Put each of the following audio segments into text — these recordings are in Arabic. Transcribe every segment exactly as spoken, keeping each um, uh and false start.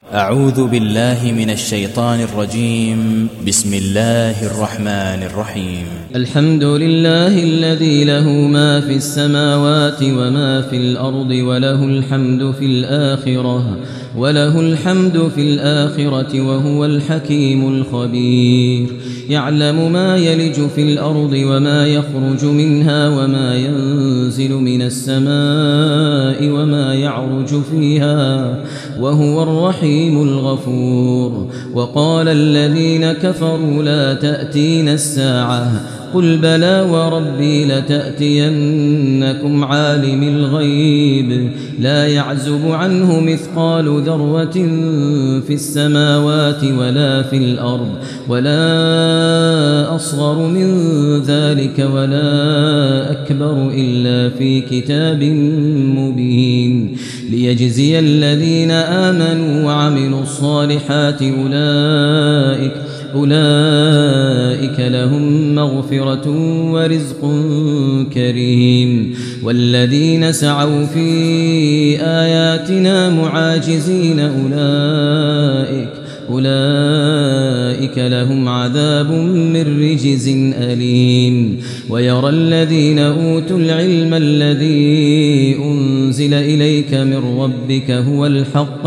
أعوذ بالله من الشيطان الرجيم. بسم الله الرحمن الرحيم. الحمد لله الذي له ما في السماوات وما في الأرض وله الحمد في الآخرة وله الحمد في الآخرة وهو الحكيم الخبير. يعلم ما يلج في الأرض وما يخرج منها وما ينزل من السماء وما يعرج فيها وهو الرحيم الغفور. وقال الذين كفروا لا تأتينا الساعة قل بلى وربي لتأتينكم عالم الغيب لا يعزب عنه مثقال ذرة في السماوات ولا في الأرض ولا أصغر من ذلك ولا أكبر إلا في كتاب مبين ليجزي الذين آمنوا وعملوا الصالحات أولئك أولئك لهم مغفرة ورزق كريم. والذين سعوا في آياتنا معاجزين أولئك أولئك لهم عذاب من رجز أليم. ويرى الذين أوتوا العلم الذي أنزل إليك من ربك هو الحق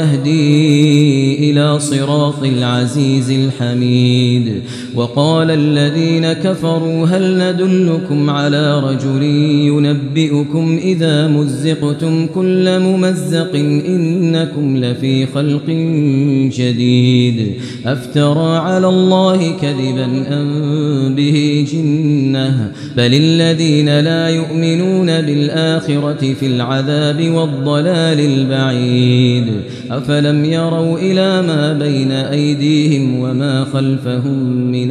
ويهدي إلى صراط العزيز الحميد. وقال الذين كفروا هل ندلكم على رجل ينبئكم إذا مزقتم كل ممزق إنكم لفي خلق جديد أفترى على الله كذبا أم به جنة بل الذين لا يؤمنون بالآخرة في العذاب والضلال البعيد. أفلم يروا إلى ما بين أيديهم وما خلفهم من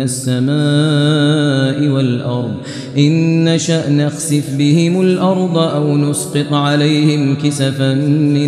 السماء والأرض إن نشأ نخسف بهم الأرض أو نسقط عليهم كسفا من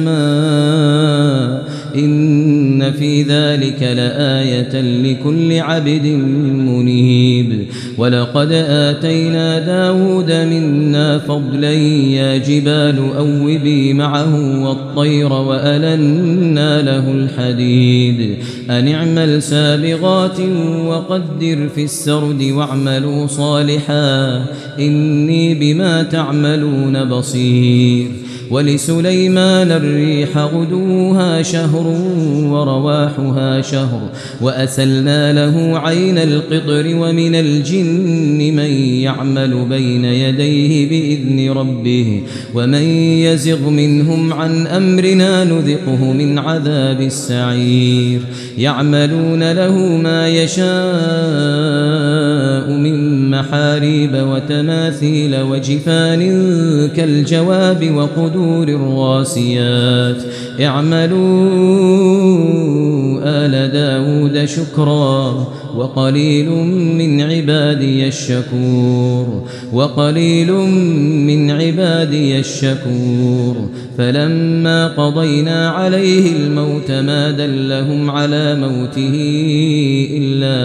السماء إن في ذلك لآية لكل عبد منيب. ولقد آتينا داود منا فضلا يا جبال أوبي معه والطير وألنا له الحديد أن اعمل سابغات وقدر في السرد واعملوا صالحا إني بما تعملون بصير. ولسليمان الريح غدوها شهر ورواحها شهر وأسلنا له عين القطر ومن الجن من يعمل بين يديه بإذن ربه ومن يزغ منهم عن أمرنا نذقه من عذاب السعير. يعملون له ما يشاء من محاريب وتماثيل وجفان كالجواب وقدور الراسيات اعملوا آل داود شكرا وقليل من عبادي الشكور وقليل من عبادي الشكور. فلما قضينا عليه الموت ما دلهم على موته إلا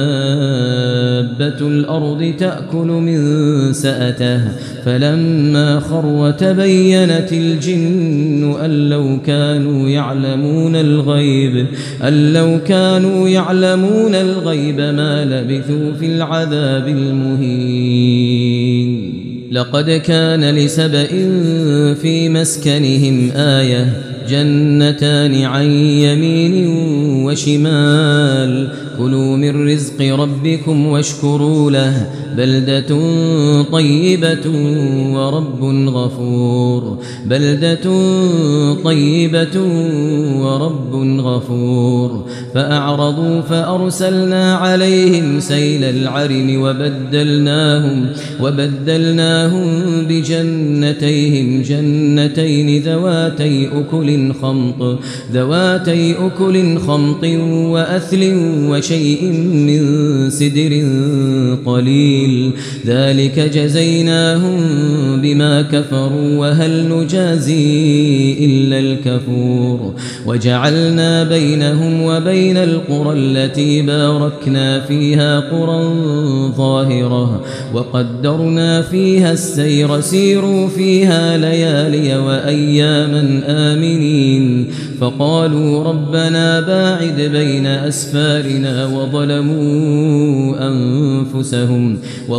دابة الأرض تأكل من سأته فلما خر تبينت الجن أن لو كانوا يعلمون الغيب أن لو كانوا يعلمون الغيب ما لبثوا في العذاب المهين. لقد كان لسبإ في مسكنهم آية جنتان عن يمين وشمال كلوا من رزق ربكم واشكروا له بلدة طيبة ورب غفور بلدة طيبة ورب غفور. فأعرضوا فأرسلنا عليهم سيل العرم وبدلناهم وبدلناهم بجنتيهم جنتين ذواتي أكل خمط ذواتي أكل خمط وأثل وشيء من سدر قليل ذلك جزيناهم بما كفروا وهل نجازي إلا الكفور. وجعلنا بينهم وبين القرى التي باركنا فيها قرى ظاهرة وقدرنا فيها السير سيروا فيها ليالي وأياما آمنين فقالوا ربنا باعد بين أسفارنا وظلموا أنفسهم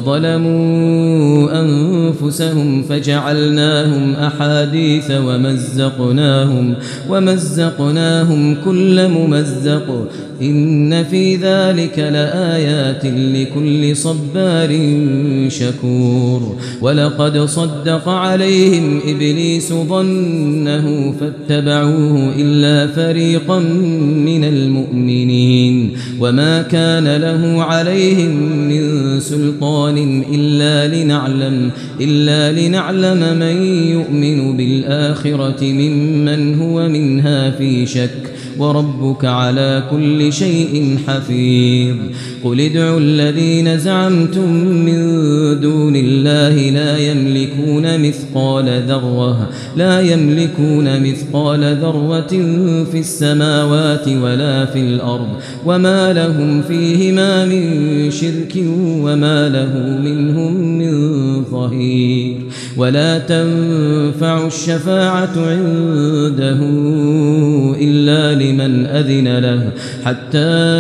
وظلموا أنفسهم فجعلناهم أحاديث ومزقناهم ومزقناهم كل ممزق إن في ذلك لآيات لكل صبار شكور ولقد صدق عليهم إبليس ظنه فاتبعوه إلا فريقا من المؤمنين وما كان له عليهم من سلطان إلا لنعلم إلا لنعلم من يؤمن بالآخرة ممن هو منها في شك وربك على كل شيء حفيظ قل ادعوا الذين زعمتم من دون الله لا يملكون مثقال ذرة لا يملكون مثقال ذرة في السماوات ولا في الأرض وما لهم فيهما من شرك وما له منهم من ظهير ولا تنفع الشفاعة عنده إلا لمن أذن له حتى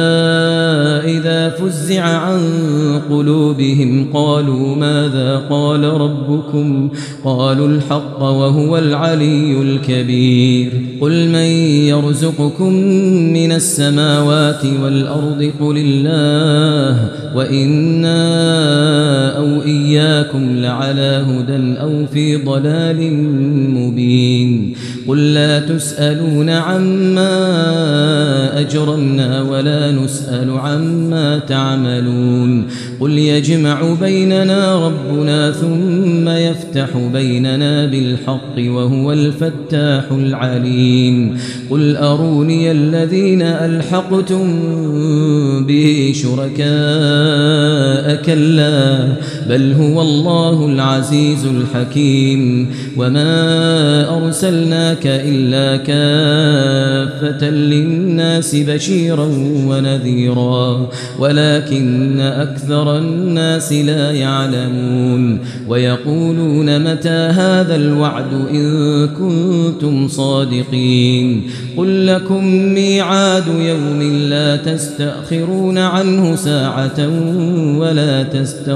إذا فزع عن قلوبهم قالوا ماذا قال ربكم قالوا الحق وهو العلي الكبير قل من يرزقكم من السماوات والأرض قل الله وإنا أو إياكم لعلى هدى أو في ضلال مبين قل لا تسألون عما أجرمنا ولا نسأل عما تعملون قل يجمع بيننا ربنا ثم يفتح بيننا بالحق وهو الفتاح العليم قل أروني الذين ألحقتم به شركاء كلا بل هو الله العزيز الحكيم وما أرسلناك إلا كافة للناس بشيرا ونذيرا ولكن أكثر الناس لا يعلمون ويقولون متى هذا الوعد إن كنتم صادقين قل لكم ميعاد يوم لا تستأخرون عنه ساعة ولا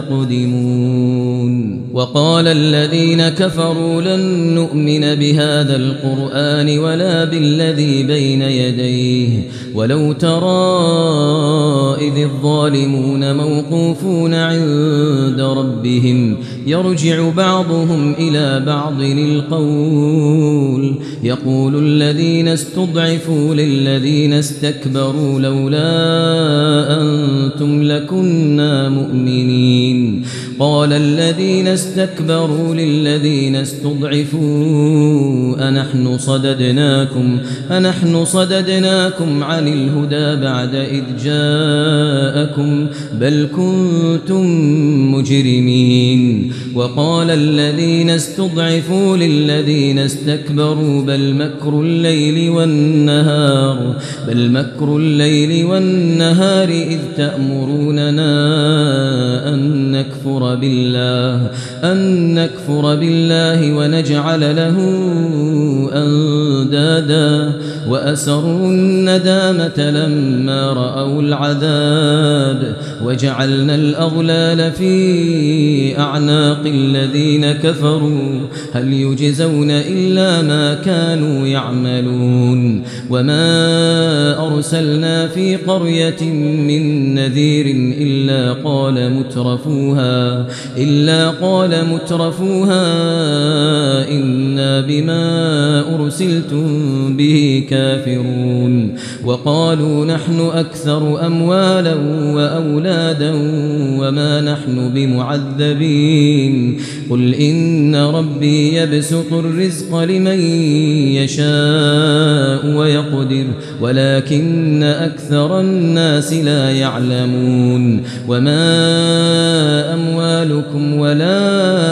تستقدمون وقال الذين كفروا لن نؤمن بهذا القرآن ولا بالذي بين يديه ولو ترى إذ الظالمون موقوفون عند ربهم يرجع بعضهم إلى بعض القول يقول الذين استضعفوا للذين استكبروا لولا أنتم لكنا مؤمنين قال الذين استكبروا للذين استضعفوا أنحن صددناكم أنحن صددناكم عن الهدى بعد إذ جاءكم بل كنتم مجرمين وقال الذين استضعفوا للذين استكبروا بل مكر الليل والنهار بل مكر الليل والنهار إذ تأمروننا أن نكفر بالله أن نكفر بالله ونجعل له أندادا وأسروا الندامة لما رأوا العذاب وجعلنا الأغلال في أعناق الذين كفروا هل يجزون إلا ما كانوا يعملون وما أرسلنا في قرية من نذير إلا قال مترفوها إلا قال مترفوها إنا بما أرسلتم به كافرون وقالوا نحن أكثر أموالا وأولادا وما نحن بمعذبين قل إن ربي يبسط الرزق لمن يشاء ويقدر ولكن أكثر الناس لا يعلمون وما أموالكم أموالكم ولا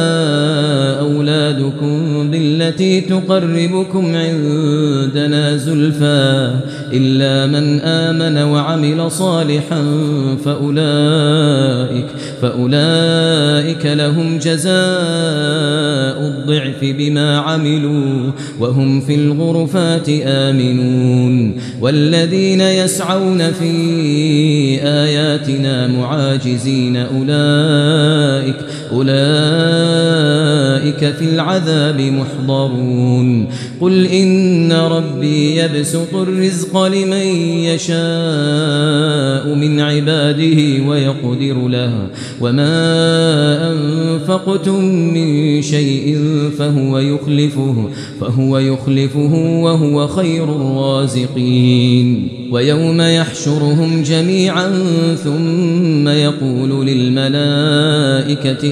أولادكم بالتي تقربكم عندنا زلفى إلا من آمن وعمل صالحا فأولئك, فأولئك لهم جزاء الضعف بما عملوا وهم في الغرفات آمنون. والذين يسعون في آياتنا معاجزين أولئك, أولئك في العذاب محضرون. قل إن ربي يبسط الرزق لمن يشاء من عباده ويقدر له وما أنفقتم من شيء فهو يخلفه, فهو يخلفه وهو خير الرازقين. ويوم يحشرهم جميعا ثم يقول للملائكة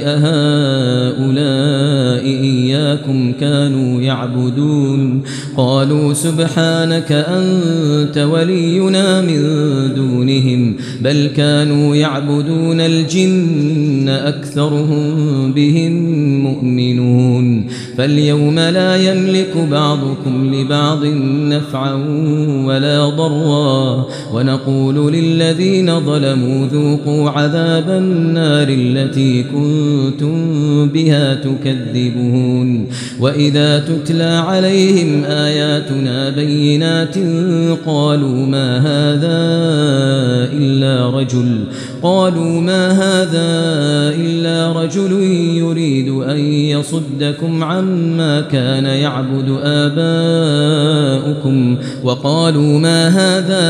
أهؤلاء إياكم كانوا يعبدون قالوا سبحانك أنت ولينا من دونهم بل كانوا يعبدون الجن أكثرهم بهم مؤمنون. فاليوم لا يملك بعضكم لبعض نفعا ولا ضرا ونقول للذين ظلموا ذوقوا عذاب النار التي كنتم بها تكذبون. وإذا تتلى عليهم آياتنا بينات قالوا ما هذا إلا رجل قالوا ما هذا إلا رجل يريد أن يصدكم عما كان يعبد آباؤكم وقالوا ما هذا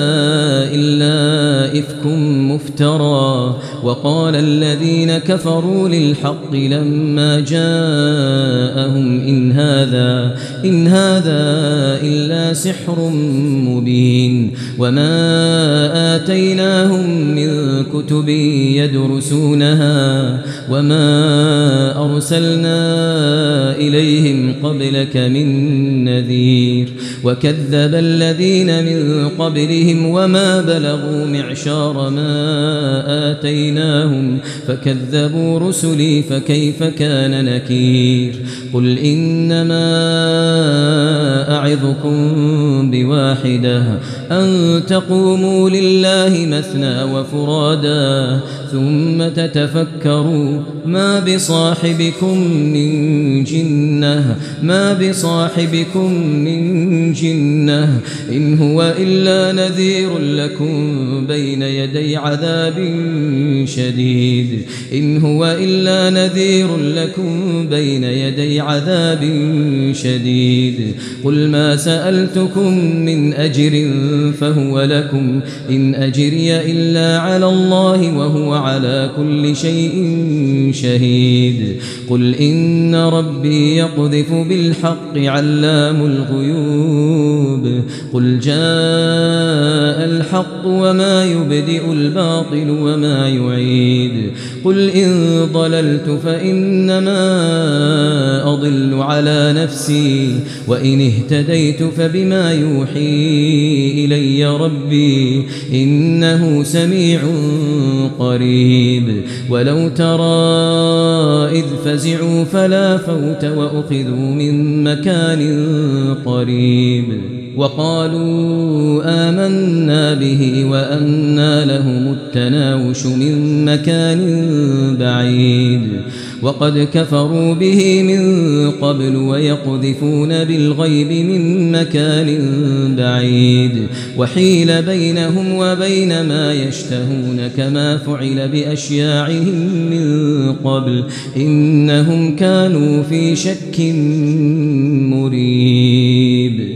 إلا إفك مفترى. وقال الذين كفروا للحق لما جاءهم إن هذا, إن هذا إلا سحر مبين. وما آتيناهم من كتب يدرسونها وما أرسلنا إليهم قبلك من نذير. وكذب الذين من قبلهم وما بلغوا معشار ما آتيناهم فكذبوا رسلي فكيف كان نكير. قل إنما أعظكم بواحدة أن تقوموا لله مثنى وفرادا ثم تتفكروا ما بصاحبكم من جنة ما بصاحبكم من جنة إن هو إلا نذير لكم بين يدي عذاب شديد إن هو إلا نذير لكم بين يدي عذاب شديد. قل ما سألتكم من أجر فهو لكم إن أجري إلا على الله وهو على كل شيء شهيد. قل إن ربي يقذف بالحق علام الغيوب. قل جاء الحق وما يبدئ الباطل وما يعيد. قل إن ضللت فإنما أضل على نفسي وإن اهتديت فبما يوحي إلي ربي إنه سميع قريب. ولو ترى إذ فزعوا فلا فوت وأخذوا من مكان قريب وقالوا آمنا به وأنى لهم التناوش من مكان بعيد. وقد كفروا به من قبل ويقذفون بالغيب من مكان بعيد. وحيل بينهم وبين ما يشتهون كما فعل بأشياعهم من قبل إنهم كانوا في شك مريب.